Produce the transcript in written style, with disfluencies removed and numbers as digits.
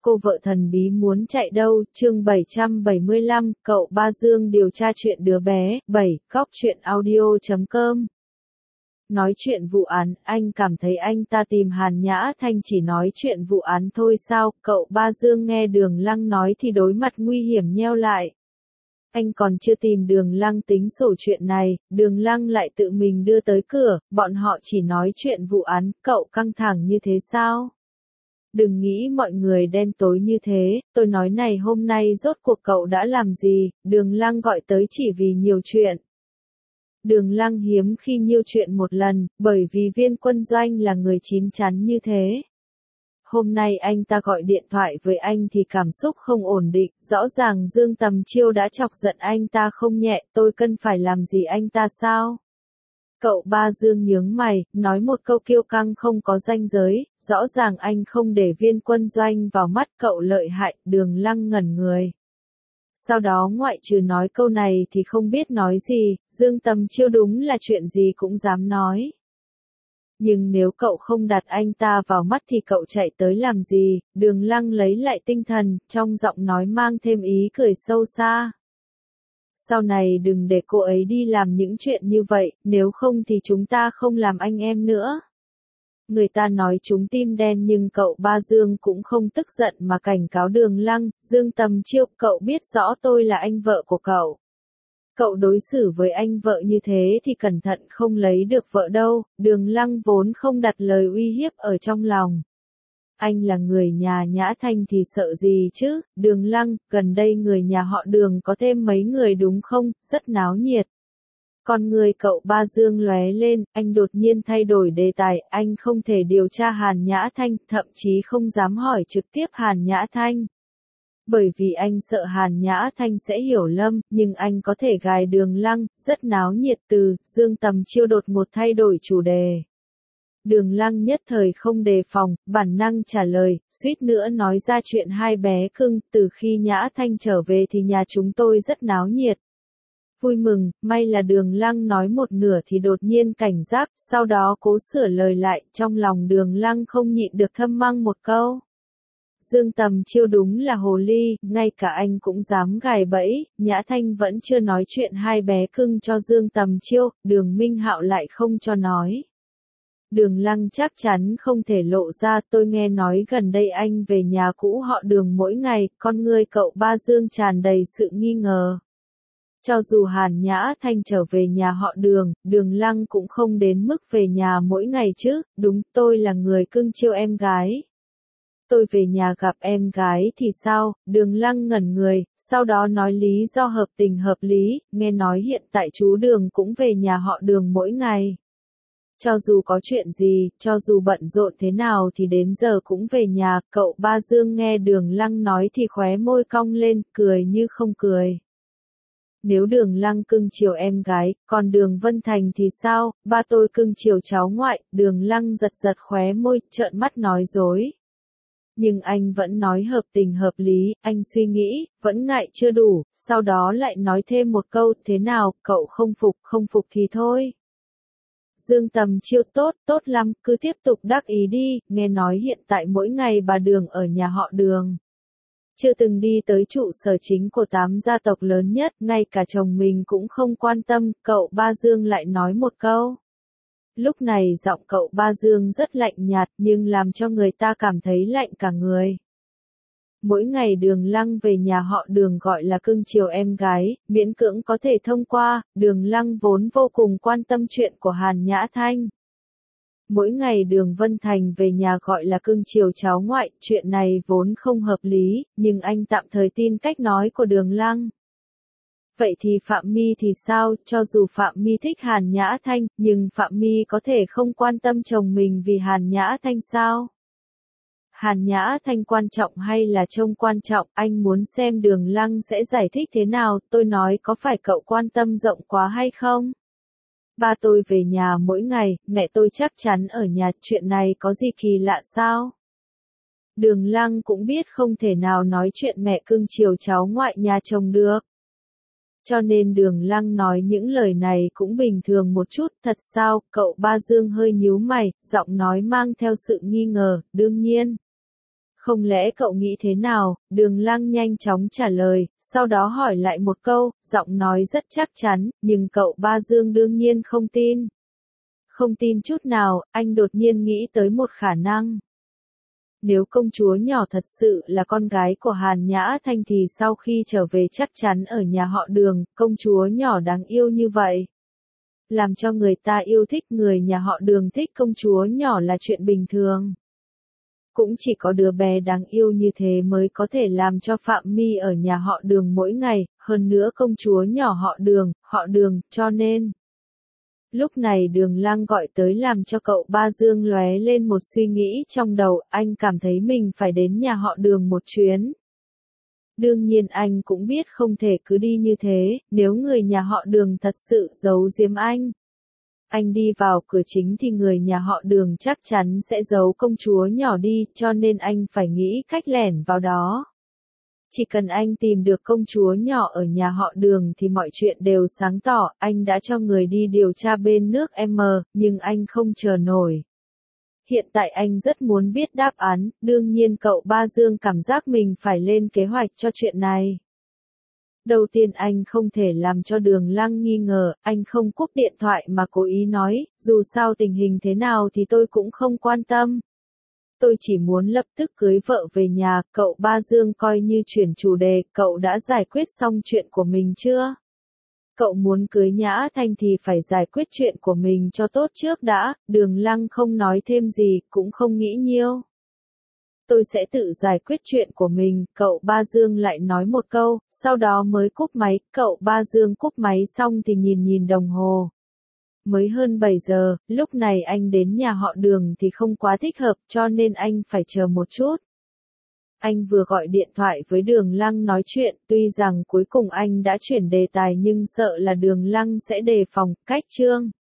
cô vợ thần bí muốn chạy đâu, chương 775, cậu Ba Dương điều tra chuyện đứa bé, 7, góc chuyện audio.com. Nói chuyện vụ án, anh cảm thấy anh ta tìm Hàn Nhã Thanh chỉ nói chuyện vụ án thôi sao, cậu Ba Dương nghe Đường Lăng nói thì đối mặt nguy hiểm nheo lại. Anh còn chưa tìm Đường Lăng tính sổ chuyện này, Đường Lăng lại tự mình đưa tới cửa, bọn họ chỉ nói chuyện vụ án, cậu căng thẳng như thế sao? Đừng nghĩ mọi người đen tối như thế, tôi nói này hôm nay rốt cuộc cậu đã làm gì, Đường Lăng gọi tới chỉ vì nhiều chuyện. Đường Lăng hiếm khi nhiều chuyện một lần, bởi vì Viên Quân Doanh là người chín chắn như thế. Hôm nay anh ta gọi điện thoại với anh thì cảm xúc không ổn định, rõ ràng Dương Tầm Chiêu đã chọc giận anh ta không nhẹ, tôi cần phải làm gì anh ta sao? Cậu Ba Dương nhướng mày, nói một câu kiêu căng không có ranh giới, rõ ràng anh không để Viên Quân Doanh vào mắt cậu lợi hại, Đường Lăng ngẩn người. Sau đó ngoại trừ nói câu này thì không biết nói gì, Dương Tầm Chiêu đúng là chuyện gì cũng dám nói. Nhưng nếu cậu không đặt anh ta vào mắt thì cậu chạy tới làm gì, Đường Lăng lấy lại tinh thần, trong giọng nói mang thêm ý cười sâu xa. Sau này đừng để cô ấy đi làm những chuyện như vậy, nếu không thì chúng ta không làm anh em nữa. Người ta nói chúng tim đen nhưng cậu Ba Dương cũng không tức giận mà cảnh cáo Đường Lăng, Dương Tầm Chiêu, cậu biết rõ tôi là anh vợ của cậu. Cậu đối xử với anh vợ như thế thì cẩn thận không lấy được vợ đâu, Đường Lăng vốn không đặt lời uy hiếp ở trong lòng. Anh là người nhà Nhã Thanh thì sợ gì chứ, Đường Lăng, gần đây người nhà họ Đường có thêm mấy người đúng không, rất náo nhiệt. Con người cậu Ba Dương lóe lên, anh đột nhiên thay đổi đề tài, anh không thể điều tra Hàn Nhã Thanh, thậm chí không dám hỏi trực tiếp Hàn Nhã Thanh. Bởi vì anh sợ Hàn Nhã Thanh sẽ hiểu lầm, nhưng anh có thể gài Đường Lăng, rất náo nhiệt từ, Dương Tầm Chiêu đột một thay đổi chủ đề. Đường Lăng nhất thời không đề phòng, bản năng trả lời, suýt nữa nói ra chuyện hai bé cưng, từ khi Nhã Thanh trở về thì nhà chúng tôi rất náo nhiệt. Vui mừng, may là Đường Lăng nói một nửa thì đột nhiên cảnh giác, sau đó cố sửa lời lại, trong lòng Đường Lăng không nhịn được thâm măng một câu. Dương Tầm Chiêu đúng là hồ ly, ngay cả anh cũng dám gài bẫy, Nhã Thanh vẫn chưa nói chuyện hai bé cưng cho Dương Tầm Chiêu, Đường Minh Hạo lại không cho nói. Đường Lăng chắc chắn không thể lộ ra, tôi nghe nói gần đây anh về nhà cũ họ Đường mỗi ngày, con người cậu Ba Dương tràn đầy sự nghi ngờ. Cho dù Hàn Nhã Thanh trở về nhà họ Đường, Đường Lăng cũng không đến mức về nhà mỗi ngày chứ, đúng, tôi là người cưng chiêu em gái. Tôi về nhà gặp em gái thì sao, Đường Lăng ngẩn người, sau đó nói lý do hợp tình hợp lý, nghe nói hiện tại chú Đường cũng về nhà họ Đường mỗi ngày. Cho dù có chuyện gì, cho dù bận rộn thế nào thì đến giờ cũng về nhà, cậu Ba Dương nghe Đường Lăng nói thì khóe môi cong lên, cười như không cười. Nếu Đường Lăng cưng chiều em gái, còn Đường Vân Thành thì sao, ba tôi cưng chiều cháu ngoại, Đường Lăng giật giật khóe môi, trợn mắt nói dối. Nhưng anh vẫn nói hợp tình hợp lý, anh suy nghĩ, vẫn ngại chưa đủ, sau đó lại nói thêm một câu, thế nào, cậu không phục thì thôi. Dương Tầm Chiêu tốt lắm, cứ tiếp tục đắc ý đi, nghe nói hiện tại mỗi ngày bà Đường ở nhà họ Đường. Chưa từng đi tới trụ sở chính của 8 gia tộc lớn nhất, ngay cả chồng mình cũng không quan tâm, cậu Ba Dương lại nói một câu. Lúc này giọng cậu Ba Dương rất lạnh nhạt nhưng làm cho người ta cảm thấy lạnh cả người. Mỗi ngày Đường Lăng về nhà họ Đường gọi là cưng chiều em gái, miễn cưỡng có thể thông qua, Đường Lăng vốn vô cùng quan tâm chuyện của Hàn Nhã Thanh. Mỗi ngày Đường Vân Thành về nhà gọi là cưng chiều cháu ngoại, chuyện này vốn không hợp lý, nhưng anh tạm thời tin cách nói của Đường Lăng. Vậy thì Phạm My thì sao, cho dù Phạm My thích Hàn Nhã Thanh, nhưng Phạm My có thể không quan tâm chồng mình vì Hàn Nhã Thanh sao? Hàn Nhã Thanh quan trọng hay là trông quan trọng, anh muốn xem Đường Lăng sẽ giải thích thế nào, tôi nói có phải cậu quan tâm rộng quá hay không? Ba tôi về nhà mỗi ngày, mẹ tôi chắc chắn ở nhà, chuyện này có gì kỳ lạ sao? Đường Lăng cũng biết không thể nào nói chuyện mẹ cưng chiều cháu ngoại nhà chồng được. Cho nên Đường Lăng nói những lời này cũng bình thường một chút, thật sao, cậu Ba Dương hơi nhíu mày, giọng nói mang theo sự nghi ngờ, đương nhiên. Không lẽ cậu nghĩ thế nào? Đường Lăng nhanh chóng trả lời, sau đó hỏi lại một câu, giọng nói rất chắc chắn, nhưng cậu Ba Dương đương nhiên không tin. Không tin chút nào, anh đột nhiên nghĩ tới một khả năng. Nếu công chúa nhỏ thật sự là con gái của Hàn Nhã Thanh thì sau khi trở về chắc chắn ở nhà họ Đường, công chúa nhỏ đáng yêu như vậy. Làm cho người ta yêu thích người nhà họ Đường thích công chúa nhỏ là chuyện bình thường. Cũng chỉ có đứa bé đáng yêu như thế mới có thể làm cho Phạm My ở nhà họ Đường mỗi ngày, hơn nữa công chúa nhỏ họ Đường, cho nên. Lúc này Đường Lăng gọi tới làm cho cậu Ba Dương lóe lên một suy nghĩ trong đầu, anh cảm thấy mình phải đến nhà họ Đường một chuyến. Đương nhiên anh cũng biết không thể cứ đi như thế, nếu người nhà họ Đường thật sự giấu giếm anh. Anh đi vào cửa chính thì người nhà họ Đường chắc chắn sẽ giấu công chúa nhỏ đi, cho nên anh phải nghĩ cách lẻn vào đó. Chỉ cần anh tìm được công chúa nhỏ ở nhà họ Đường thì mọi chuyện đều sáng tỏ, anh đã cho người đi điều tra bên nước M, nhưng anh không chờ nổi. Hiện tại anh rất muốn biết đáp án, đương nhiên cậu Ba Dương cảm giác mình phải lên kế hoạch cho chuyện này. Đầu tiên anh không thể làm cho Đường Lăng nghi ngờ, anh không cúp điện thoại mà cố ý nói, dù sao tình hình thế nào thì tôi cũng không quan tâm. Tôi chỉ muốn lập tức cưới vợ về nhà, cậu Ba Dương coi như chuyển chủ đề, cậu đã giải quyết xong chuyện của mình chưa? Cậu muốn cưới Nhã Thanh thì phải giải quyết chuyện của mình cho tốt trước đã, Đường Lăng không nói thêm gì, cũng không nghĩ nhiều. Tôi sẽ tự giải quyết chuyện của mình, cậu Ba Dương lại nói một câu, sau đó mới cúp máy, cậu Ba Dương cúp máy xong thì nhìn đồng hồ. Mới hơn 7 giờ, lúc này anh đến nhà họ Đường thì không quá thích hợp cho nên anh phải chờ một chút. Anh vừa gọi điện thoại với Đường Lăng nói chuyện, tuy rằng cuối cùng anh đã chuyển đề tài nhưng sợ là Đường Lăng sẽ đề phòng, cách chương.